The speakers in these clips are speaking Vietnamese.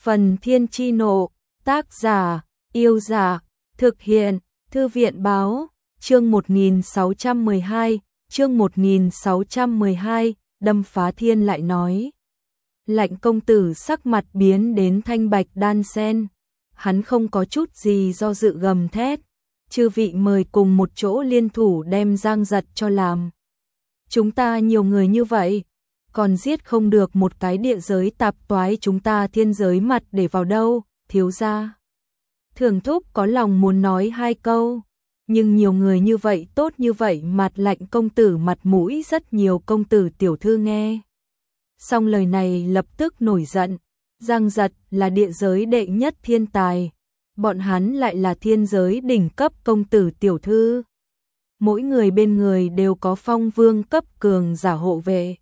Phần Thiên Chi Nộ, tác giả, Yêu Giả, thực hiện, Thư viện Báo, chương 1612, chương 1612, đâm phá thiên lại nói. Lạnh công tử sắc mặt biến đến thanh bạch đan sen, hắn không có chút gì do dự gầm thét, chư vị mời cùng một chỗ liên thủ đem Giang Giật cho làm. Chúng ta nhiều người như vậy, còn giết không được một cái địa giới tạp toái chúng ta thiên giới mặt để vào đâu, thiếu gia. Thường Thúc có lòng muốn nói hai câu, nhưng nhiều người như vậy tốt như vậy mặt lạnh công tử mặt mũi rất nhiều công tử tiểu thư nghe. Xong lời này lập tức nổi giận, Giang Giật là địa giới đệ nhất thiên tài, bọn hắn lại là thiên giới đỉnh cấp công tử tiểu thư. Mỗi người bên người đều có phong vương cấp cường giả hộ vệ.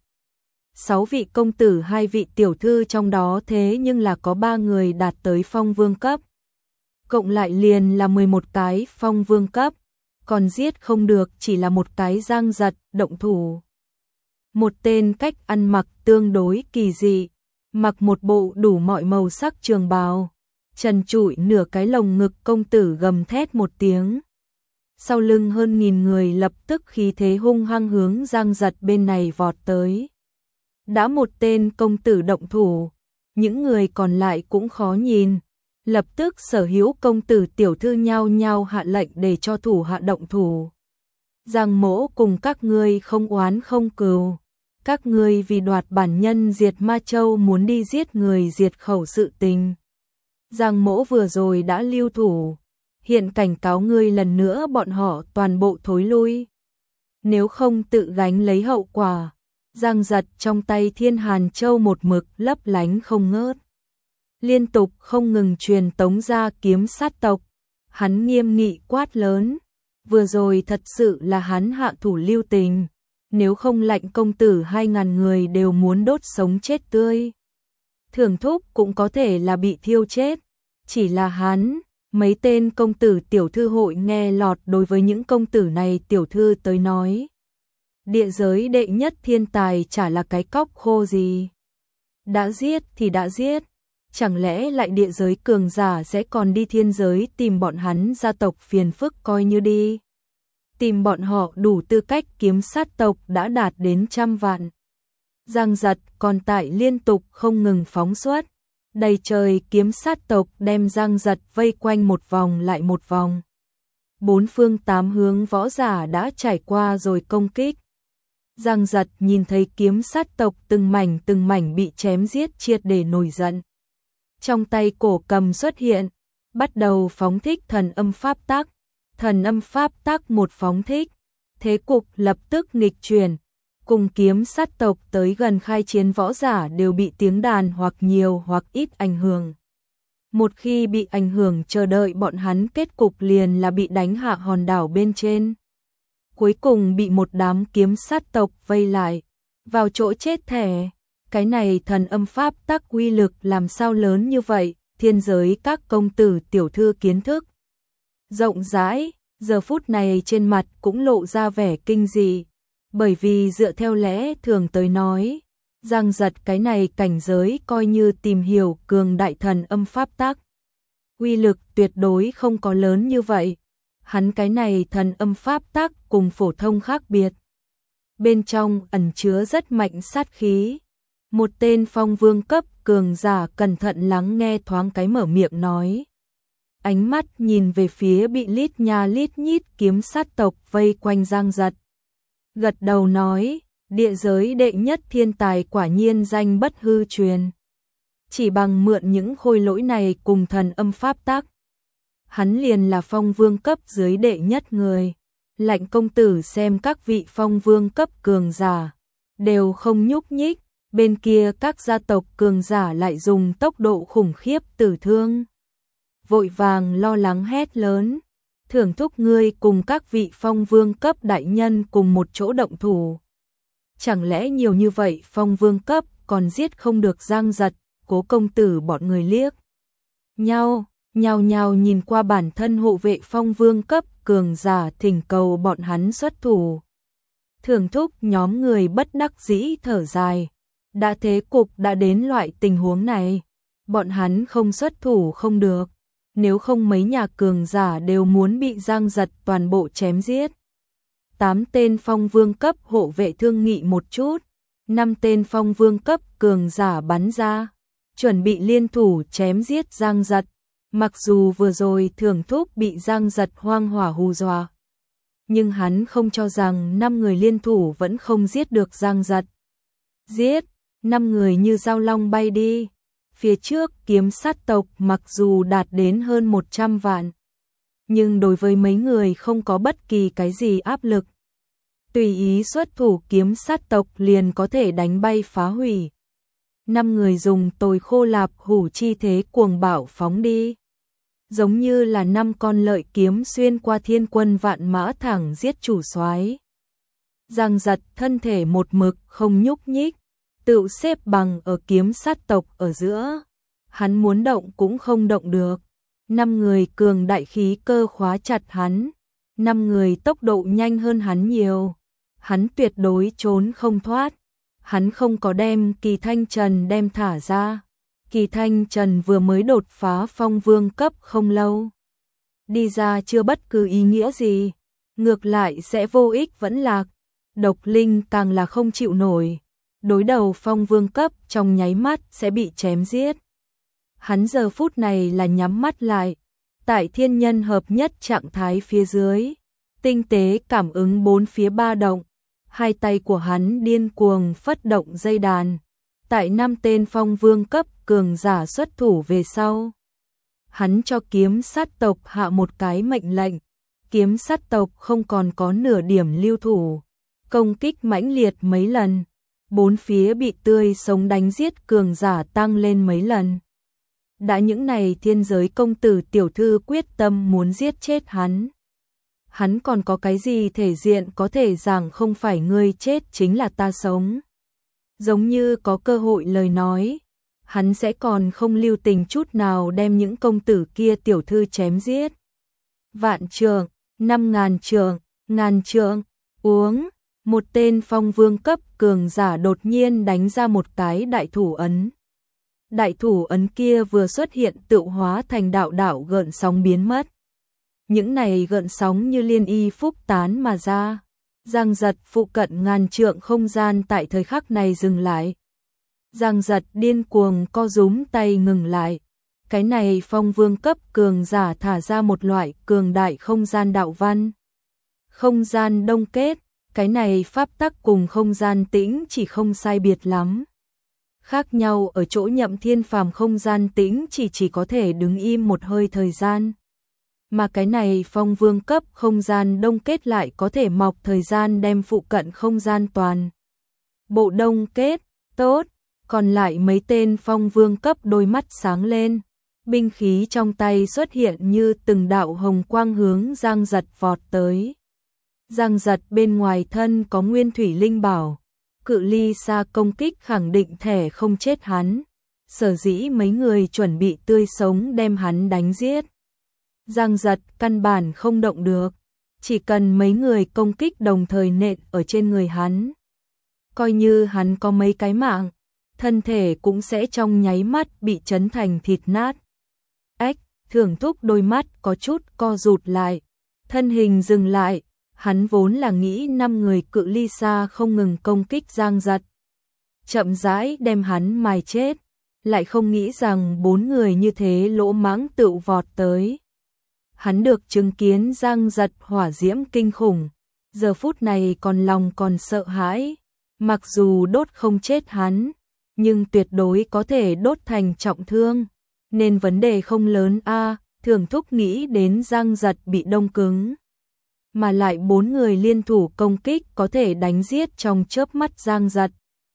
6 vị công tử 2 vị tiểu thư trong đó thế nhưng là có 3 người đạt tới phong vương cấp. Cộng lại liền là 11 cái phong vương cấp, còn giết không được chỉ là một cái Giang Giật động thủ. Một tên cách ăn mặc tương đối kỳ dị, mặc một bộ đủ mọi màu sắc trường bào, trần trụi nửa cái lồng ngực công tử gầm thét một tiếng. Sau lưng hơn 1000 người lập tức khí thế hung hăng hướng Giang Giật bên này vọt tới. Đã một tên công tử động thủ, những người còn lại cũng khó nhìn. Lập tức sở hữu công tử tiểu thư nhao nhao hạ lệnh để cho thủ hạ động thủ. Giang mỗ cùng các ngươi không oán không cừu. Các ngươi vì đoạt bản nhân diệt Ma Châu muốn đi giết người diệt khẩu sự tình. Giang mỗ vừa rồi đã lưu thủ, hiện cảnh cáo ngươi lần nữa bọn họ toàn bộ thối lui. Nếu không tự gánh lấy hậu quả. Giang Giật trong tay Thiên Hàn Châu một mực lấp lánh không ngớt, liên tục không ngừng truyền tống ra kiếm sát tộc. Hắn nghiêm nghị quát lớn, vừa rồi thật sự là hắn hạ thủ lưu tình, nếu không lạnh công tử 2000 người đều muốn đốt sống chết tươi. Thường Thúc cũng có thể là bị thiêu chết, chỉ là hắn, mấy tên công tử tiểu thư hội nghe lọt đối với những công tử này tiểu thư tới nói. Địa giới đệ nhất thiên tài chả là cái cóc khô gì. Đã giết thì đã giết, chẳng lẽ lại địa giới cường giả sẽ còn đi thiên giới tìm bọn hắn gia tộc phiền phức coi như đi. Tìm bọn họ đủ tư cách kiếm sát tộc đã đạt đến 100 vạn. Giang Giật còn tại liên tục không ngừng phóng xuất, đầy trời kiếm sát tộc đem Giang Giật vây quanh một vòng lại một vòng. 4 phương 8 hướng võ giả đã trải qua rồi công kích. Giang Giật nhìn thấy kiếm sát tộc từng mảnh bị chém giết triệt để nổi giận. Trong tay cổ cầm xuất hiện, bắt đầu phóng thích thần âm pháp tắc. Thần âm pháp tắc một phóng thích, thế cục lập tức nghịch chuyển. Cùng kiếm sát tộc tới gần khai chiến võ giả đều bị tiếng đàn hoặc nhiều hoặc ít ảnh hưởng. Một khi bị ảnh hưởng chờ đợi bọn hắn kết cục liền là bị đánh hạ hòn đảo bên trên. Cuối cùng bị một đám kiếm sát tộc vây lại, vào chỗ chết thẻ. Cái này thần âm pháp tắc uy lực làm sao lớn như vậy, thiên giới các công tử tiểu thư kiến thức rộng rãi, giờ phút này trên mặt cũng lộ ra vẻ kinh dị, bởi vì dựa theo lẽ thường tới nói, Giang Giật cái này cảnh giới coi như tìm hiểu cường đại thần âm pháp tắc. Uy lực tuyệt đối không có lớn như vậy. Hắn cái này thần âm pháp tắc cùng phổ thông khác biệt. Bên trong ẩn chứa rất mạnh sát khí. Một tên phong vương cấp cường giả cẩn thận lắng nghe thoáng cái mở miệng nói. Ánh mắt nhìn về phía bị lít nha lít nhít kiếm sát tộc vây quanh Giang Giật. Gật đầu nói, địa giới đệ nhất thiên tài quả nhiên danh bất hư truyền. Chỉ bằng mượn những khôi lỗi này cùng thần âm pháp tắc. Hắn liền là phong vương cấp dưới đệ nhất người. Lạnh công tử xem các vị phong vương cấp cường giả đều không nhúc nhích, bên kia các gia tộc cường giả lại dùng tốc độ khủng khiếp tử thương. Vội vàng lo lắng hét lớn, Thưởng Thúc ngươi cùng các vị phong vương cấp đại nhân cùng một chỗ động thủ. Chẳng lẽ nhiều như vậy phong vương cấp còn giết không được Giang Giật, Cố công tử bọn người liếc nhau. Nhào nhào nhìn qua bản thân hộ vệ phong vương cấp cường giả thỉnh cầu bọn hắn xuất thủ. Thường Thúc nhóm người bất đắc dĩ thở dài. Đã thế cục đã đến loại tình huống này. Bọn hắn không xuất thủ không được, nếu không mấy nhà cường giả đều muốn bị Giang Giật toàn bộ chém giết. 8 tên phong vương cấp hộ vệ thương nghị một chút, 5 tên phong vương cấp cường giả bắn ra, chuẩn bị liên thủ chém giết Giang Giật. Mặc dù vừa rồi Thưởng Thúc bị Giang Giật hoang hỏa hù dọa, nhưng hắn không cho rằng 5 người liên thủ vẫn không giết được Giang Giật. Giết, 5 người như dao long bay đi. Phía trước kiếm sát tộc mặc dù đạt đến hơn 100 vạn, nhưng đối với mấy người không có bất kỳ cái gì áp lực. Tùy ý xuất thủ kiếm sát tộc liền có thể đánh bay phá hủy. 5 người dùng tồi khô lạp hủ chi thế cuồng bạo phóng đi. Giống như là 5 con lợi kiếm xuyên qua thiên quân vạn mã thẳng giết chủ soái. Giang Giật thân thể một mực không nhúc nhích, tự xếp bằng ở kiếm sát tộc ở giữa. Hắn muốn động cũng không động được. 5 người cường đại khí cơ khóa chặt hắn. 5 người tốc độ nhanh hơn hắn nhiều. Hắn tuyệt đối trốn không thoát. Hắn không có đem Kỳ Thanh Trần đem thả ra. Kỳ Thanh Trần vừa mới đột phá phong vương cấp không lâu. Đi ra chưa bất cứ ý nghĩa gì. Ngược lại sẽ vô ích vẫn lạc. Độc Linh càng là không chịu nổi. Đối đầu phong vương cấp trong nháy mắt sẽ bị chém giết. Hắn giờ phút này là nhắm mắt lại. Tại thiên nhân hợp nhất trạng thái phía dưới. Tinh tế cảm ứng bốn phía ba động. Hai tay của hắn điên cuồng phất động dây đàn. Tại 5 tên phong vương cấp cường giả xuất thủ về sau. Hắn cho kiếm sát tộc hạ một cái mệnh lệnh. Kiếm sát tộc không còn có nửa điểm lưu thủ. Công kích mãnh liệt mấy lần. Bốn phía bị tươi sống đánh giết cường giả tăng lên mấy lần. Đã những này thiên giới công tử tiểu thư quyết tâm muốn giết chết hắn. Hắn còn có cái gì thể diện có thể rằng không phải ngươi chết chính là ta sống. Giống như có cơ hội lời nói, hắn sẽ còn không lưu tình chút nào đem những công tử kia tiểu thư chém giết. Vạn trượng, 5.000 trượng, ngàn trượng, uống. Một tên phong vương cấp cường giả đột nhiên đánh ra một cái đại thủ ấn. Đại thủ ấn kia vừa xuất hiện tự hóa thành đạo đạo gợn sóng biến mất. Những này gợn sóng như liên y phúc tán mà ra. Giang Giật phụ cận ngàn trượng không gian tại thời khắc này dừng lại. Giang Giật điên cuồng co rúm tay ngừng lại. Cái này phong vương cấp cường giả thả ra một loại cường đại không gian đạo văn. Không gian đông kết. Cái này pháp tắc cùng không gian tĩnh chỉ không sai biệt lắm. Khác nhau ở chỗ Nhậm Thiên Phàm không gian tĩnh chỉ có thể đứng im một hơi thời gian. Mà cái này phong vương cấp không gian đông kết lại có thể mọc thời gian đem phụ cận không gian toàn. Bộ đông kết, tốt, còn lại mấy tên phong vương cấp đôi mắt sáng lên. Binh khí trong tay xuất hiện như từng đạo hồng quang hướng Giang Giật vọt tới. Giang Giật bên ngoài thân có nguyên thủy linh bảo, cự ly xa công kích khẳng định thể không chết hắn. Sở dĩ mấy người chuẩn bị tươi sống đem hắn đánh giết. Giang Giật căn bản không động được, chỉ cần mấy người công kích đồng thời nện ở trên người hắn. Coi như hắn có mấy cái mạng, thân thể cũng sẽ trong nháy mắt bị chấn thành thịt nát. Ách, Thưởng Thúc đôi mắt có chút co rụt lại, thân hình dừng lại. Hắn vốn là nghĩ 5 người cự ly xa không ngừng công kích Giang Giật, chậm rãi đem hắn mài chết, lại không nghĩ rằng 4 người như thế lỗ mãng tự vọt tới. Hắn được chứng kiến Giang Giật hỏa diễm kinh khủng, giờ phút này còn lòng còn sợ hãi, mặc dù đốt không chết hắn, nhưng tuyệt đối có thể đốt thành trọng thương, nên vấn đề không lớn a. Thưởng Thúc nghĩ đến Giang Giật bị đông cứng. Mà lại 4 người liên thủ công kích có thể đánh giết trong chớp mắt Giang Giật.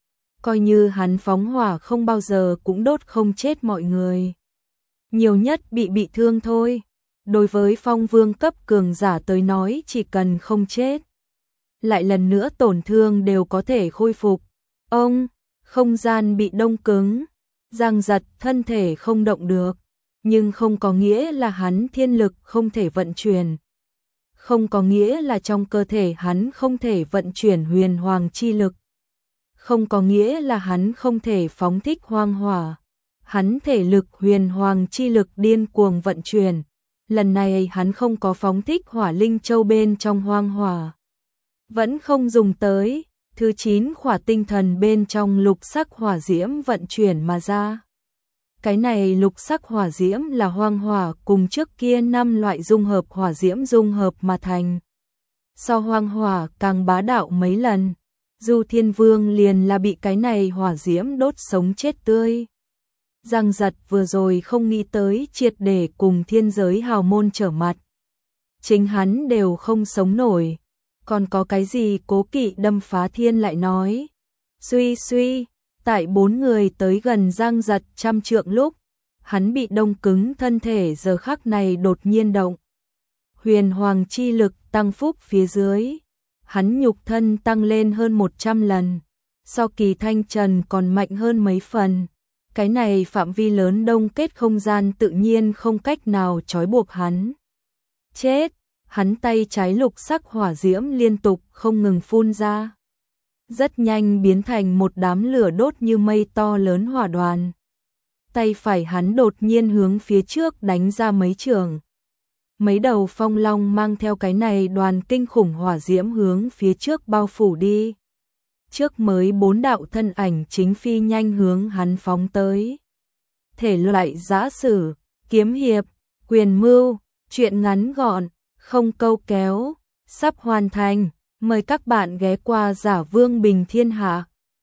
Coi như hắn phóng hỏa không bao giờ cũng đốt không chết mọi người. Nhiều nhất bị thương thôi. Đối với phong vương cấp cường giả tới nói chỉ cần không chết. Lại lần nữa tổn thương đều có thể khôi phục. Ông, không gian bị đông cứng. Giang Giật thân thể không động được. Nhưng không có nghĩa là hắn thiên lực không thể vận chuyển. Không có nghĩa là trong cơ thể hắn không thể vận chuyển huyền hoàng chi lực. Không có nghĩa là hắn không thể phóng thích hoang hỏa. Hắn thể lực huyền hoàng chi lực điên cuồng vận chuyển. Lần này hắn không có phóng thích hỏa linh châu bên trong hoang hỏa. Vẫn không dùng tới, thứ 9 khỏa tinh thần bên trong lục sắc hỏa diễm vận chuyển mà ra. Cái này lục sắc hỏa diễm là hoang hỏa cùng trước kia 5 loại dung hợp hỏa diễm dung hợp mà thành. So hoang hỏa càng bá đạo mấy lần, Du Thiên Vương liền là bị cái này hỏa diễm đốt sống chết tươi. Giang Giật vừa rồi không nghĩ tới triệt để cùng thiên giới hào môn trở mặt. Chính hắn đều không sống nổi, còn có cái gì cố kỵ đâm phá thiên lại nói. Suy suy, tại 4 người tới gần Giang Giật 100 trượng lúc, hắn bị đông cứng thân thể giờ khắc này đột nhiên động. Huyền hoàng chi lực tăng phúc phía dưới, hắn nhục thân tăng lên hơn 100 lần, so Kỳ Thanh Trần còn mạnh hơn mấy phần. Cái này phạm vi lớn đông kết không gian tự nhiên không cách nào trói buộc hắn. Chết, hắn tay trái lục sắc hỏa diễm liên tục không ngừng phun ra. Rất nhanh biến thành một đám lửa đốt như mây to lớn hỏa đoàn. Tay phải hắn đột nhiên hướng phía trước đánh ra mấy trường. Mấy đầu phong long mang theo cái này đoàn kinh khủng hỏa diễm hướng phía trước bao phủ đi. Trước mới 4 đạo thân ảnh chính phi nhanh hướng hắn phóng tới. Thể loại giã sử, kiếm hiệp, quyền mưu, truyện ngắn gọn, không câu kéo, sắp hoàn thành. Mời các bạn ghé qua Giả Vương Bình Thiên Hạ.